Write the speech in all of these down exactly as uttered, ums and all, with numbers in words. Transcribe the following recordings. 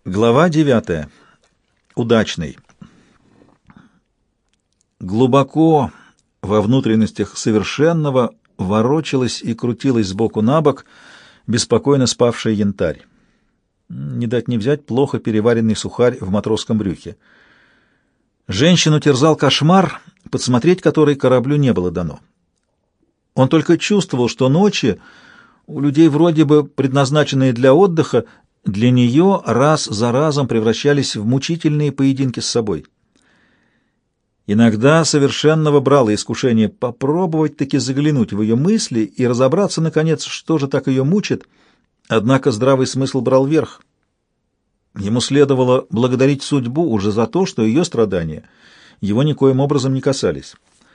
Глава девятая. Удачный. Глубоко во внутренностях совершенного ворочалась и крутилась сбоку на бок беспокойно спавшая янтарь. Не дать не взять плохо переваренный сухарь в матросском брюхе. Женщину терзал кошмар, подсмотреть который кораблю не было дано. Он только чувствовал, что ночи, у людей вроде бы предназначенные для отдыха, для нее раз за разом превращались в мучительные поединки с собой. Иногда совершенного брало искушение попробовать-таки заглянуть в ее мысли и разобраться, наконец, что же так ее мучит, однако здравый смысл брал верх. Ему следовало благодарить судьбу уже за то, что ее страдания его никоим образом не касались.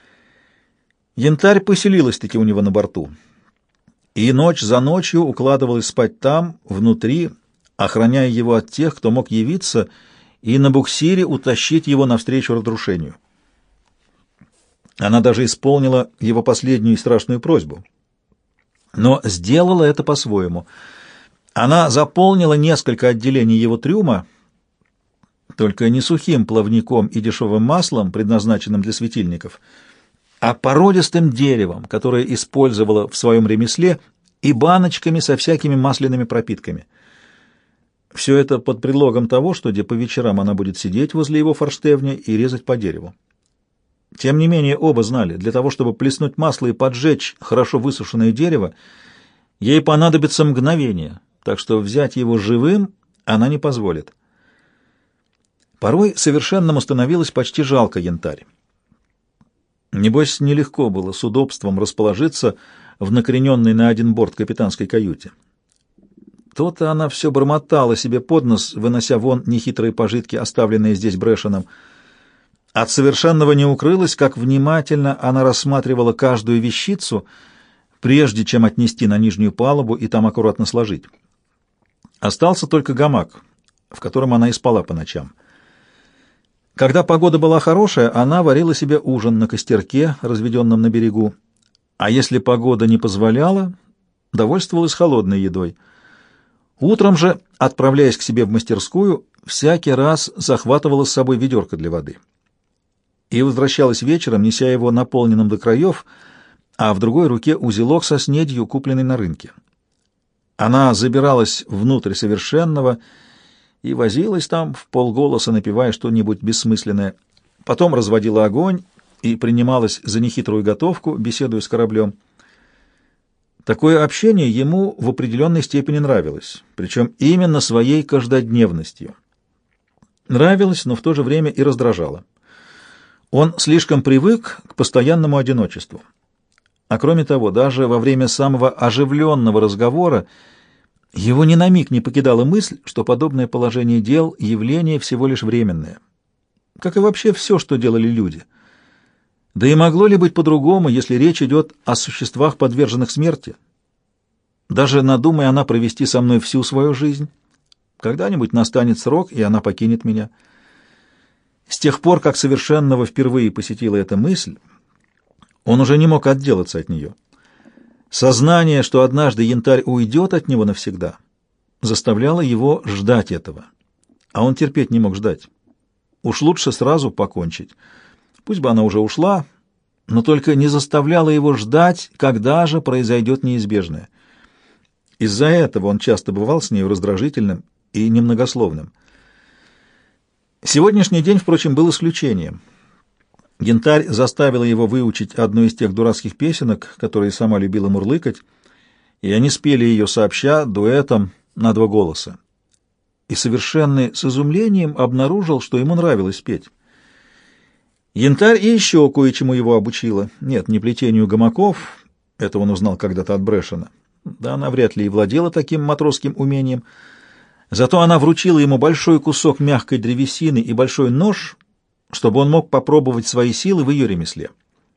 Янтарь поселилась-таки у него на борту, и ночь за ночью укладывалась спать там, внутри, охраняя его от тех, кто мог явиться, и на буксире утащить его навстречу разрушению. Она даже исполнила его последнюю и страшную просьбу, но сделала это по-своему. Она заполнила несколько отделений его трюма, только не сухим плавником и дешевым маслом, предназначенным для светильников, а породистым деревом, которое использовала в своем ремесле, и баночками со всякими масляными пропитками. Все это под предлогом того, что где по вечерам она будет сидеть возле его форштевня и резать по дереву. Тем не менее, оба знали, для того, чтобы плеснуть масло и поджечь хорошо высушенное дерево, ей понадобится мгновение, так что взять его живым она не позволит. Порой совершенному становилось почти жалко янтарь. Небось, нелегко было с удобством расположиться в накрененной на один борт капитанской каюте. То-то она все бормотала себе под нос, вынося вон нехитрые пожитки, оставленные здесь Брэшеном. От совершенного не укрылось, как внимательно она рассматривала каждую вещицу, прежде чем отнести на нижнюю палубу и там аккуратно сложить. Остался только гамак, в котором она и спала по ночам. Когда погода была хорошая, она варила себе ужин на костерке, разведенном на берегу, а если погода не позволяла, довольствовалась холодной едой. Утром же, отправляясь к себе в мастерскую, всякий раз захватывала с собой ведерко для воды и возвращалась вечером, неся его наполненным до краев, а в другой руке узелок со снедью, купленный на рынке. Она забиралась внутрь совершенного и возилась там, вполголоса напевая что-нибудь бессмысленное. Потом разводила огонь и принималась за нехитрую готовку, беседуя с кораблем. Такое общение ему в определенной степени нравилось, причем именно своей каждодневностью. Нравилось, но в то же время и раздражало. Он слишком привык к постоянному одиночеству. А кроме того, даже во время самого оживленного разговора его ни на миг не покидала мысль, что подобное положение дел — явление всего лишь временное. Как и вообще все, что делали люди. Да и могло ли быть по-другому, если речь идет о существах, подверженных смерти? Даже надумая она провести со мной всю свою жизнь, когда-нибудь настанет срок, и она покинет меня. С тех пор, как совершенного впервые посетила эта мысль, он уже не мог отделаться от нее. Сознание, что однажды янтарь уйдет от него навсегда, заставляло его ждать этого. А он терпеть не мог ждать. Уж лучше сразу покончить. Пусть бы она уже ушла, но только не заставляла его ждать, когда же произойдет неизбежное. Из-за этого он часто бывал с нею раздражительным и немногословным. Сегодняшний день, впрочем, был исключением. Янтарь заставила его выучить одну из тех дурацких песенок, которые сама любила мурлыкать, и они спели ее сообща, дуэтом на два голоса. И совершенный с изумлением обнаружил, что ему нравилось петь. Янтарь и еще кое-чему его обучила. Нет, не плетению гамаков, это он узнал когда-то от Брэшена. Да она вряд ли и владела таким матросским умением. Зато она вручила ему большой кусок мягкой древесины и большой нож, чтобы он мог попробовать свои силы в ее ремесле.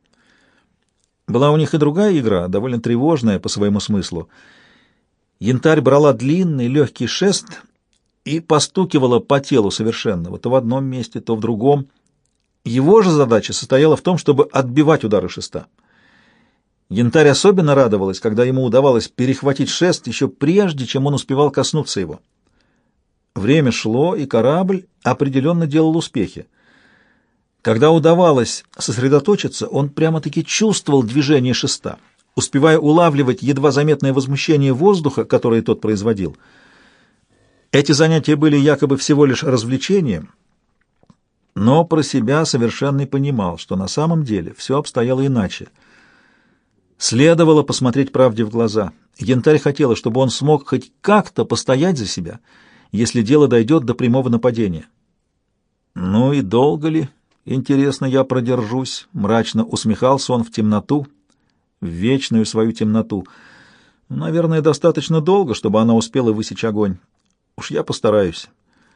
Была у них и другая игра, довольно тревожная по своему смыслу. Янтарь брала длинный легкий шест и постукивала по телу совершенного, то в одном месте, то в другом. Его же задача состояла в том, чтобы отбивать удары шеста. Янтарь особенно радовалась, когда ему удавалось перехватить шест еще прежде, чем он успевал коснуться его. Время шло, и корабль определенно делал успехи. Когда удавалось сосредоточиться, он прямо-таки чувствовал движение шеста, успевая улавливать едва заметное возмущение воздуха, которое тот производил. Эти занятия были якобы всего лишь развлечением, но про себя Совершенный понимал, что на самом деле все обстояло иначе. Следовало посмотреть правде в глаза. Янтарь хотела, чтобы он смог хоть как-то постоять за себя, если дело дойдет до прямого нападения. «Ну и долго ли, интересно, я продержусь?» — мрачно усмехался он в темноту, в вечную свою темноту. «Наверное, достаточно долго, чтобы она успела высечь огонь. Уж я постараюсь».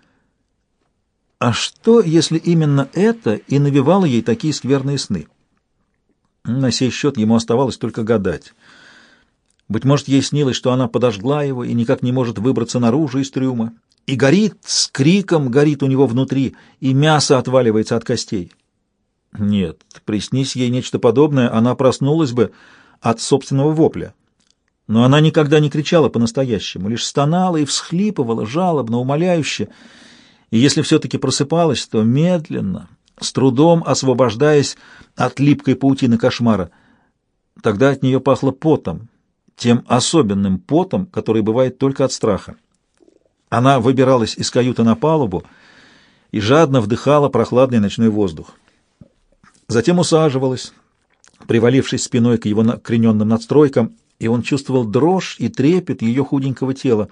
А что, если именно это и навевало ей такие скверные сны? На сей счет ему оставалось только гадать. Быть может, ей снилось, что она подожгла его и никак не может выбраться наружу из трюма, и горит, с криком горит у него внутри, и мясо отваливается от костей. Нет, приснись ей нечто подобное, она проснулась бы от собственного вопля. Но она никогда не кричала по-настоящему, лишь стонала и всхлипывала, жалобно, умоляюще, и если все-таки просыпалась, то медленно, с трудом освобождаясь от липкой паутины кошмара. Тогда от нее пахло потом, тем особенным потом, который бывает только от страха. Она выбиралась из каюты на палубу и жадно вдыхала прохладный ночной воздух. Затем усаживалась, привалившись спиной к его накрененным надстройкам, и он чувствовал дрожь и трепет ее худенького тела.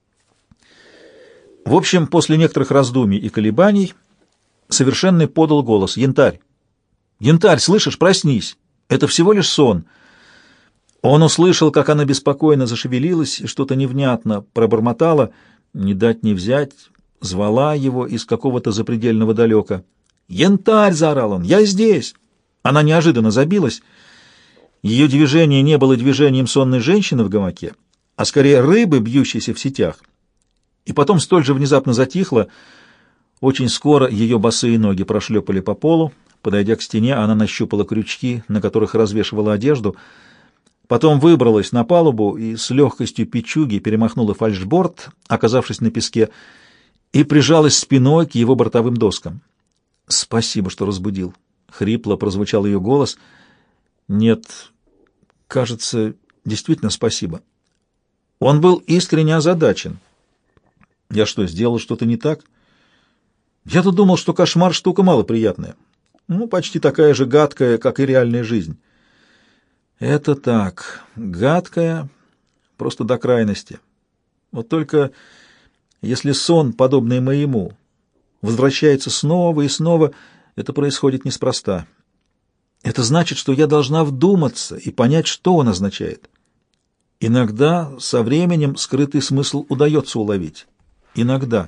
В общем, после некоторых раздумий и колебаний Совершенный подал голос: «Янтарь! Янтарь, слышишь, проснись! Это всего лишь сон!» Он услышал, как она беспокойно зашевелилась и что-то невнятно пробормотала, не дать не взять, звала его из какого-то запредельного далека. «Янтарь!» — заорал он. «Я здесь!» Она неожиданно забилась. Ее движение не было движением сонной женщины в гамаке, а скорее рыбы, бьющейся в сетях. И потом столь же внезапно затихло. Очень скоро ее босые ноги прошлепали по полу. Подойдя к стене, она нащупала крючки, на которых развешивала одежду. Потом выбралась на палубу и с легкостью печуги перемахнула фальшборд, оказавшись на песке, и прижалась спиной к его бортовым доскам. «Спасибо, что разбудил», — хрипло прозвучал ее голос. «Нет, кажется, действительно спасибо». Он был искренне озадачен. «Я что, сделал что-то не так?» «Я-то думал, что кошмар — штука малоприятная. Ну, почти такая же гадкая, как и реальная жизнь». «Это так, гадкая, просто до крайности. Вот только если сон, подобный моему, возвращается снова и снова, это происходит неспроста. Это значит, что я должна вдуматься и понять, что он означает. Иногда со временем скрытый смысл удается уловить. Иногда».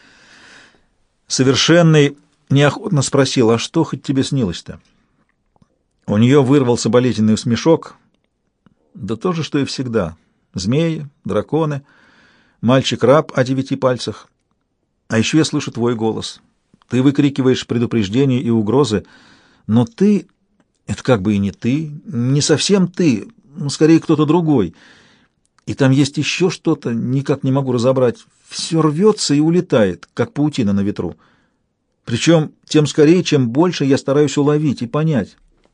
Совершенный неохотно спросил: «А что хоть тебе снилось-то?» У нее вырвался болезненный смешок. Да то же, что и всегда. Змеи, драконы, мальчик-раб о девяти пальцах. А еще я слышу твой голос. Ты выкрикиваешь предупреждения и угрозы, но ты, это как бы и не ты, не совсем ты, ну, скорее кто-то другой. И там есть еще что-то, никак не могу разобрать. Все рвется и улетает, как паутина на ветру. Причем тем скорее, чем больше я стараюсь уловить и понять.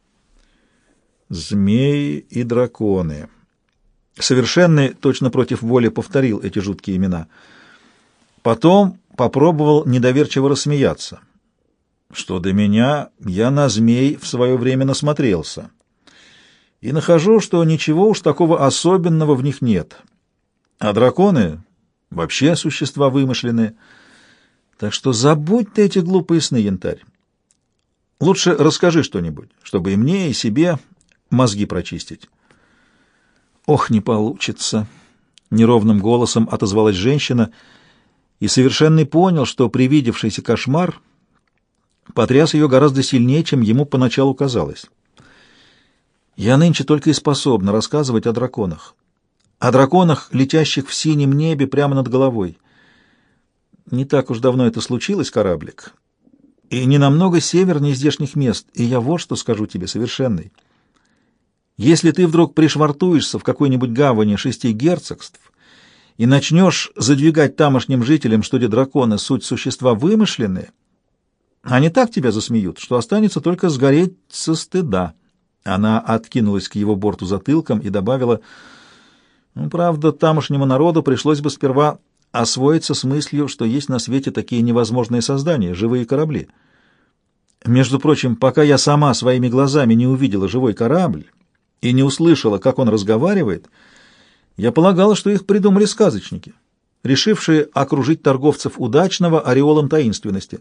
Змеи и драконы. Совершенный, точно против воли, повторил эти жуткие имена. Потом попробовал недоверчиво рассмеяться. Что до меня, я на змей в свое время насмотрелся. И нахожу, что ничего уж такого особенного в них нет. А драконы вообще существа вымышленные. Так что забудь ты эти глупые сны, Янтарь. Лучше расскажи что-нибудь, чтобы и мне, и себе мозги прочистить. Ох, не получится. Неровным голосом отозвалась женщина, и Совершенный понял, что привидевшийся кошмар потряс ее гораздо сильнее, чем ему поначалу казалось. Я нынче только и способна рассказывать о драконах. О драконах, летящих в синем небе прямо над головой. Не так уж давно это случилось, кораблик, и не намного севернее здешних мест, и я вот что скажу тебе, Совершенный. Если ты вдруг пришвартуешься в какой-нибудь гавани шести герцогств и начнешь задвигать тамошним жителям, что те драконы — суть существа вымышленные, они так тебя засмеют, что останется только сгореть со стыда». Она откинулась к его борту затылком и добавила: «Ну, правда, тамошнему народу пришлось бы сперва освоиться с мыслью, что есть на свете такие невозможные создания — живые корабли. Между прочим, пока я сама своими глазами не увидела живой корабль и не услышала, как он разговаривает, я полагала, что их придумали сказочники, решившие окружить торговцев удачного ореолом таинственности».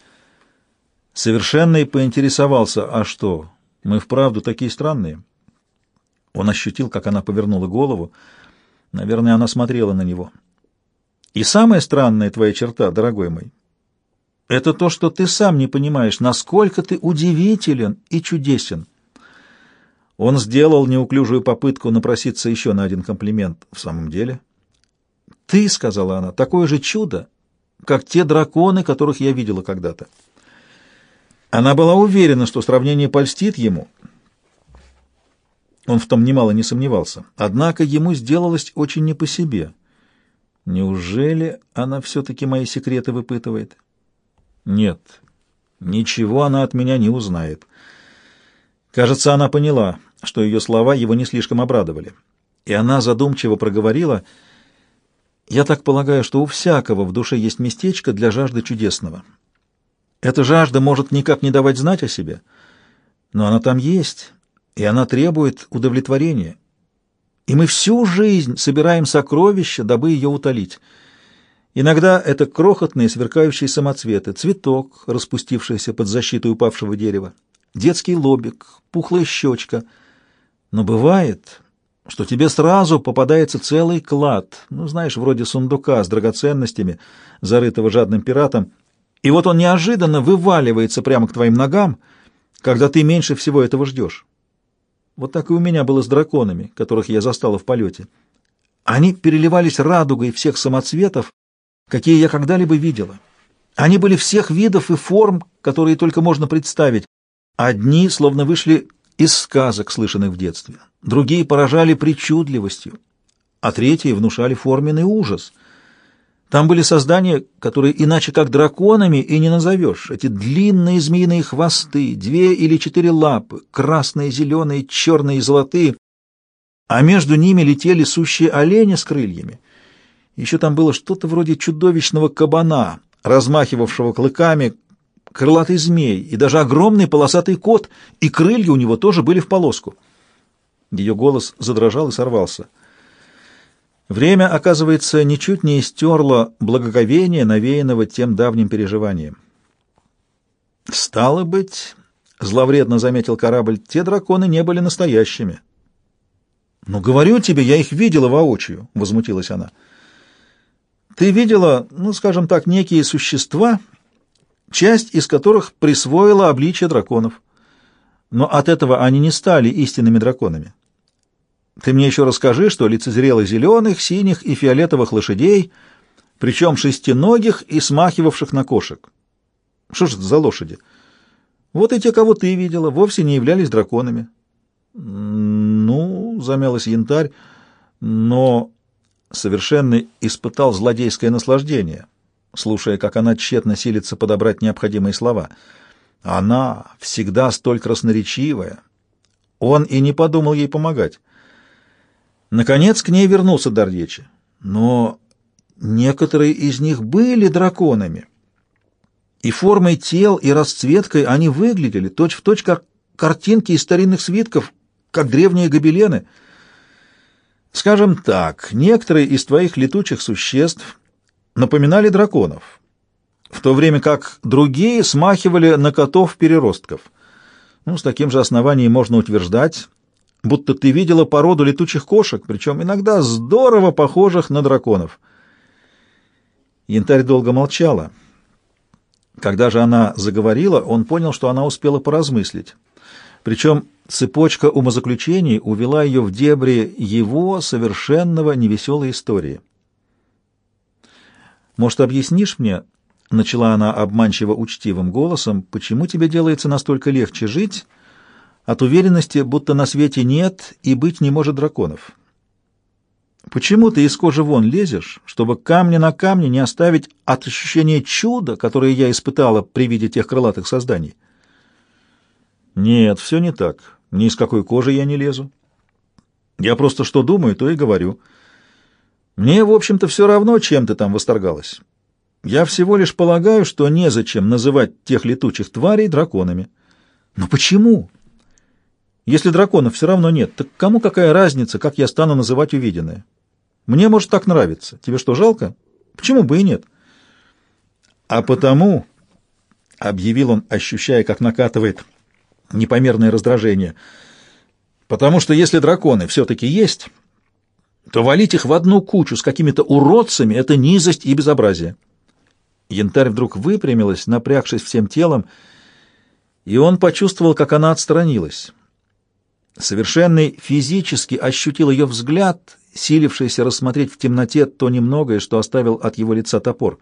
Совершенный поинтересовался: «А что, мы вправду такие странные?» Он ощутил, как она повернула голову. Наверное, она смотрела на него. «И самая странная твоя черта, дорогой мой, это то, что ты сам не понимаешь, насколько ты удивителен и чудесен». Он сделал неуклюжую попытку напроситься еще на один комплимент. «В самом деле?» «Ты, — сказала она, — такое же чудо, как те драконы, которых я видела когда-то». Она была уверена, что сравнение польстит ему. Он в том немало не сомневался. Однако ему сделалось очень не по себе. Неужели она все-таки мои секреты выпытывает? Нет, ничего она от меня не узнает. Кажется, она поняла, что ее слова его не слишком обрадовали. И она задумчиво проговорила: «Я так полагаю, что у всякого в душе есть местечко для жажды чудесного. Эта жажда может никак не давать знать о себе, но она там есть, и она требует удовлетворения. И мы всю жизнь собираем сокровища, дабы ее утолить. Иногда это крохотные сверкающие самоцветы, цветок, распустившийся под защитой упавшего дерева, детский лобик, пухлая щечка. Но бывает, что тебе сразу попадается целый клад, ну, знаешь, вроде сундука с драгоценностями, зарытого жадным пиратом, и вот он неожиданно вываливается прямо к твоим ногам, когда ты меньше всего этого ждешь. Вот так и у меня было с драконами, которых я застала в полете. Они переливались радугой всех самоцветов, какие я когда-либо видела. Они были всех видов и форм, которые только можно представить. Одни словно вышли из сказок, слышанных в детстве, другие поражали причудливостью, а третьи внушали форменный ужас. Там были создания, которые иначе как драконами и не назовешь. Эти длинные змеиные хвосты, две или четыре лапы, красные, зеленые, черные и золотые, а между ними летели сущие олени с крыльями. Еще там было что-то вроде чудовищного кабана, размахивавшего клыками, крылатый змей и даже огромный полосатый кот, и крылья у него тоже были в полоску. Ее голос задрожал и сорвался. Время, оказывается, ничуть не истерло благоговение, навеянного тем давним переживанием. «Стало быть, — зловредно заметил корабль, — те драконы не были настоящими». «Ну, говорю тебе, я их видела воочию», — возмутилась она. «Ты видела, ну, скажем так, некие существа, часть из которых присвоила обличие драконов. Но от этого они не стали истинными драконами. Ты мне еще расскажи, что лицезрела зеленых, синих и фиолетовых лошадей, причем шестиногих и смахивавших на кошек. Что ж это за лошади? Вот и те, кого ты видела, вовсе не являлись драконами». «Ну, — замялась Янтарь, — но Совершенный испытал злодейское наслаждение, слушая, как она тщетно силится подобрать необходимые слова. Она всегда столь красноречивая. Он и не подумал ей помогать. Наконец к ней вернулся дар речи. Но некоторые из них были драконами. И формой тел, и расцветкой они выглядели точь-в-точь, как картинки из старинных свитков, как древние гобелены. Скажем так, некоторые из твоих летучих существ напоминали драконов, в то время как другие смахивали на котов-переростков. Ну, с таким же основанием можно утверждать, будто ты видела породу летучих кошек, причем иногда здорово похожих на драконов. Янтарь долго молчала. Когда же она заговорила, он понял, что она успела поразмыслить. Причем цепочка умозаключений увела ее в дебри его совершенного невеселой истории. «Может, объяснишь мне, — начала она обманчиво учтивым голосом, — почему тебе делается настолько легче жить от уверенности, будто на свете нет и быть не может драконов? Почему ты из кожи вон лезешь, чтобы камня на камне не оставить от ощущения чуда, которое я испытала при виде тех крылатых созданий? Нет, все не так. Ни из какой кожи я не лезу. Я просто что думаю, то и говорю. Мне, в общем-то, все равно, чем ты там восторгалась. Я всего лишь полагаю, что незачем называть тех летучих тварей драконами. Но почему? Если драконов все равно нет, так кому какая разница, как я стану называть увиденное? Мне, может, так нравится. Тебе что, жалко? Почему бы и нет? А потому, — объявил он, ощущая, как накатывает непомерное раздражение, — потому что если драконы все-таки есть, то валить их в одну кучу с какими-то уродцами — это низость и безобразие. Янтарь вдруг выпрямилась, напрягшись всем телом, и он почувствовал, как она отстранилась. Совершенный физически ощутил ее взгляд, силившийся рассмотреть в темноте то немногое, что оставил от его лица топор.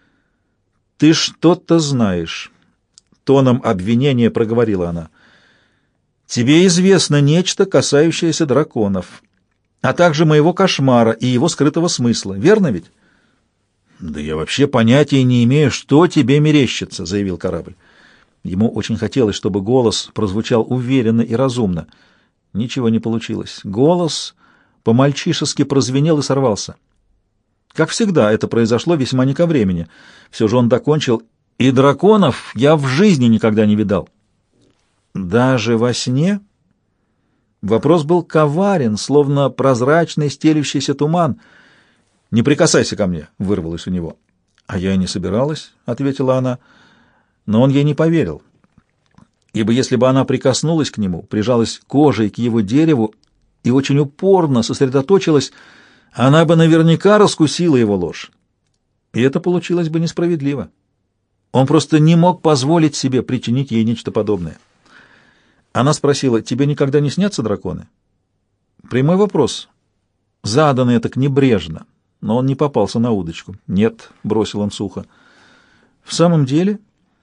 «Ты что-то знаешь», — тоном обвинения проговорила она. «Тебе известно нечто, касающееся драконов, а также моего кошмара и его скрытого смысла. Верно ведь?» «Да я вообще понятия не имею, что тебе мерещится», — заявил корабль. Ему очень хотелось, чтобы голос прозвучал уверенно и разумно. Ничего не получилось. Голос по-мальчишески прозвенел и сорвался. Как всегда, это произошло весьма не ко времени. Все же он докончил: «И драконов я в жизни никогда не видал». «Даже во сне?» Вопрос был коварен, словно прозрачный стелющийся туман. «Не прикасайся ко мне», — вырвалось у него. «А я и не собиралась», — ответила она, но он ей не поверил. Ибо если бы она прикоснулась к нему, прижалась кожей к его дереву и очень упорно сосредоточилась, она бы наверняка раскусила его ложь. И это получилось бы несправедливо. Он просто не мог позволить себе причинить ей нечто подобное. Она спросила: «Тебе никогда не снятся драконы?» Прямой вопрос, заданный так небрежно, но он не попался на удочку. «Нет», — бросил он сухо. «В самом деле...»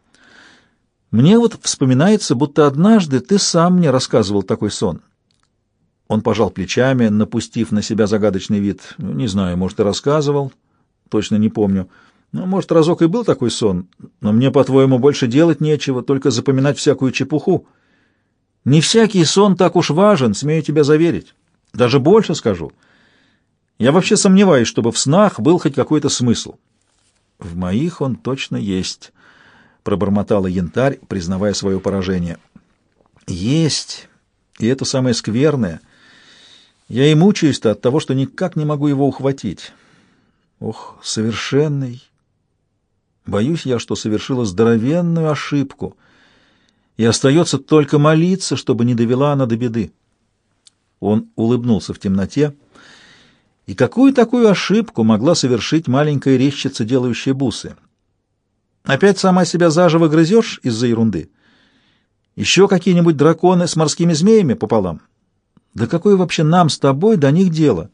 «Мне вот вспоминается, будто однажды ты сам мне рассказывал такой сон». Он пожал плечами, напустив на себя загадочный вид. «Не знаю, может, и рассказывал, точно не помню. Ну, может, разок и был такой сон, но мне, по-твоему, больше делать нечего, только запоминать всякую чепуху. Не всякий сон так уж важен, смею тебя заверить. Даже больше скажу. Я вообще сомневаюсь, чтобы в снах был хоть какой-то смысл». «В моих он точно есть», — пробормотала Янтарь, признавая свое поражение. «Есть, и это самое скверное. Я и мучаюсь-то от того, что никак не могу его ухватить. Ох, совершенный! Боюсь я, что совершила здоровенную ошибку, и остается только молиться, чтобы не довела она до беды». Он улыбнулся в темноте. И какую такую ошибку могла совершить маленькая резчица, делающая бусы? Опять сама себя заживо грызешь из-за ерунды? Еще какие-нибудь драконы с морскими змеями пополам? Да какое вообще нам с тобой до них дело?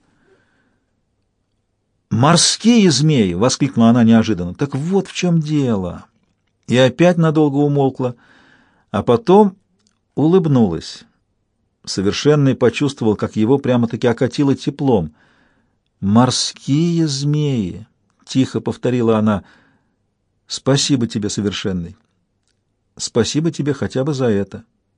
«Морские змеи!» — воскликнула она неожиданно. «Так вот в чем дело!» И опять надолго умолкла, а потом улыбнулась. Совершенный почувствовал, как его прямо-таки окатило теплом. «Морские змеи!» — тихо повторила она. «Спасибо тебе, Совершенный. Спасибо тебе хотя бы за это».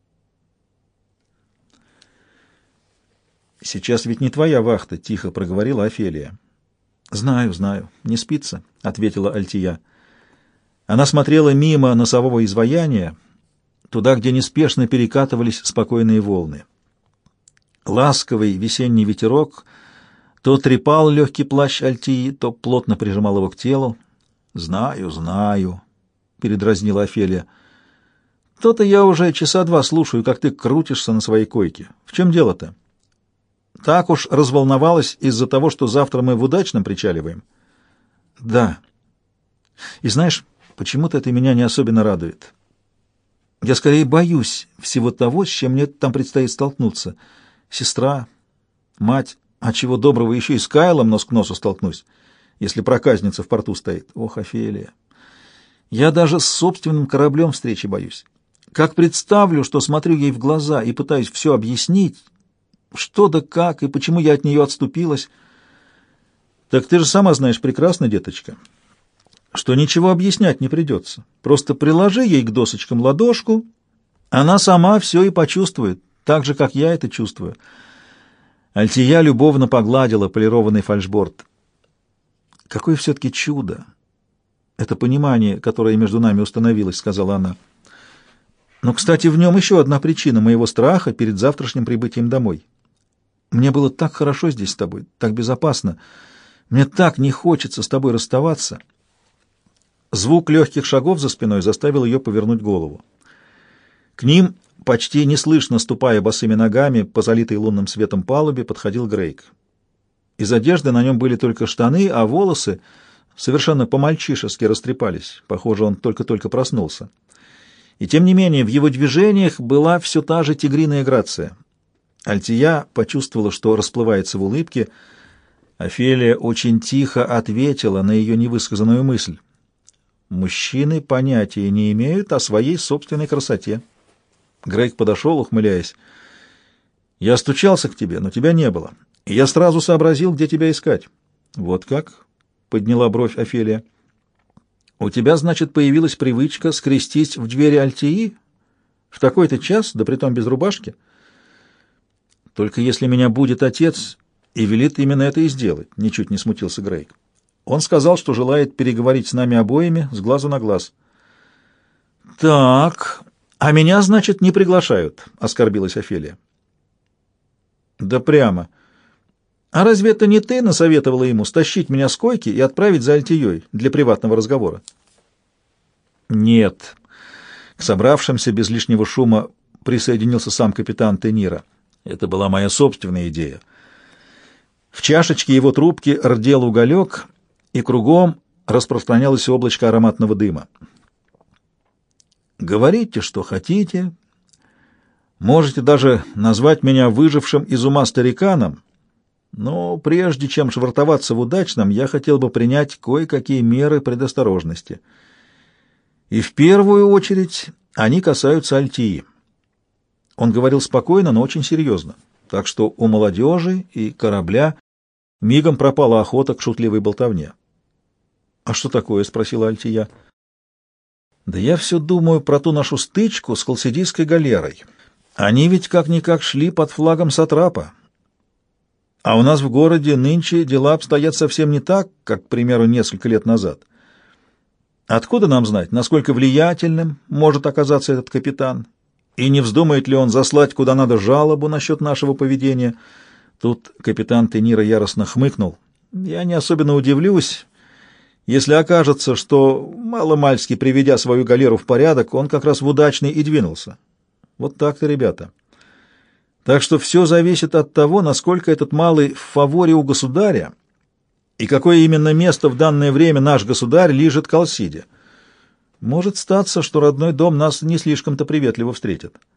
«Сейчас ведь не твоя вахта», — тихо проговорила Офелия. «Знаю, знаю. Не спится», — ответила Альтия. Она смотрела мимо носового изваяния, туда, где неспешно перекатывались спокойные волны. Ласковый весенний ветерок то трепал легкий плащ Альтии, то плотно прижимал его к телу. «Знаю, знаю», — передразнила Офелия. «То-то я уже часа два слушаю, как ты крутишься на своей койке. В чем дело-то? Так уж разволновалась из-за того, что завтра мы в Удачном причаливаем?» «Да. И знаешь, почему-то это меня не особенно радует. Я скорее боюсь всего того, с чем мне там предстоит столкнуться. Сестра, мать, а чего доброго еще и с Кайлом нос к носу столкнусь, если проказница в порту стоит. Ох, Офелия, я даже с собственным кораблем встречи боюсь. Как представлю, что смотрю ей в глаза и пытаюсь все объяснить, что да как и почему я от нее отступилась. Так ты же сама знаешь прекрасно, деточка, что ничего объяснять не придется. Просто приложи ей к досочкам ладошку, она сама все и почувствует, так же, как я это чувствую. Альтия любовно погладила полированный фальшборд. Какое все-таки чудо! Это понимание, которое между нами установилось, сказала она. Но, кстати, в нем еще одна причина моего страха перед завтрашним прибытием домой. Мне было так хорошо здесь с тобой, так безопасно. Мне так не хочется с тобой расставаться. Звук легких шагов за спиной заставил ее повернуть голову. К ним, почти неслышно ступая босыми ногами по залитой лунным светом палубе, подходил Грейг. Из одежды на нем были только штаны, а волосы совершенно по-мальчишески растрепались. Похоже, он только-только проснулся. И тем не менее в его движениях была все та же тигриная грация. Альтия почувствовала, что расплывается в улыбке. Офелия очень тихо ответила на ее невысказанную мысль. Мужчины понятия не имеют о своей собственной красоте. Грейг подошел, ухмыляясь. «Я стучался к тебе, но тебя не было. И я сразу сообразил, где тебя искать». «Вот как?» — подняла бровь Офелия. «У тебя, значит, появилась привычка скрестись в двери Альтии? В такой-то час, да притом без рубашки?» «Только если меня будет отец и велит именно это и сделать», — ничуть не смутился Грейг. «Он сказал, что желает переговорить с нами обоими с глазу на глаз». «Так, а меня, значит, не приглашают», — оскорбилась Офелия. «Да прямо. А разве это не ты насоветовала ему стащить меня с койки и отправить за Альтией для приватного разговора?» «Нет». К собравшимся без лишнего шума присоединился сам капитан Тенира. Это была моя собственная идея. В чашечке его трубки рдел уголек, и кругом распространялось облачко ароматного дыма. «Говорите, что хотите. Можете даже назвать меня выжившим из ума стариканом, но прежде чем швартоваться в удачном, я хотел бы принять кое-какие меры предосторожности. И в первую очередь они касаются Альтии». Он говорил спокойно, но очень серьезно, так что у молодежи и корабля мигом пропала охота к шутливой болтовне. «А что такое?» — спросила Альтия. «Да я все думаю про ту нашу стычку с халсидийской галерой. Они ведь как-никак шли под флагом сатрапа. А у нас в городе нынче дела обстоят совсем не так, как, к примеру, несколько лет назад. Откуда нам знать, насколько влиятельным может оказаться этот капитан? И не вздумает ли он заслать куда надо жалобу насчет нашего поведения?» Тут капитан Тенира яростно хмыкнул. «Я не особенно удивлюсь, если окажется, что, маломальски приведя свою галеру в порядок, он как раз в удачный и двинулся. Вот так-то, ребята. Так что все зависит от того, насколько этот малый в фаворе у государя и какое именно место в данное время наш государь лижет к Алсиде. Может статься, что родной дом нас не слишком-то приветливо встретит».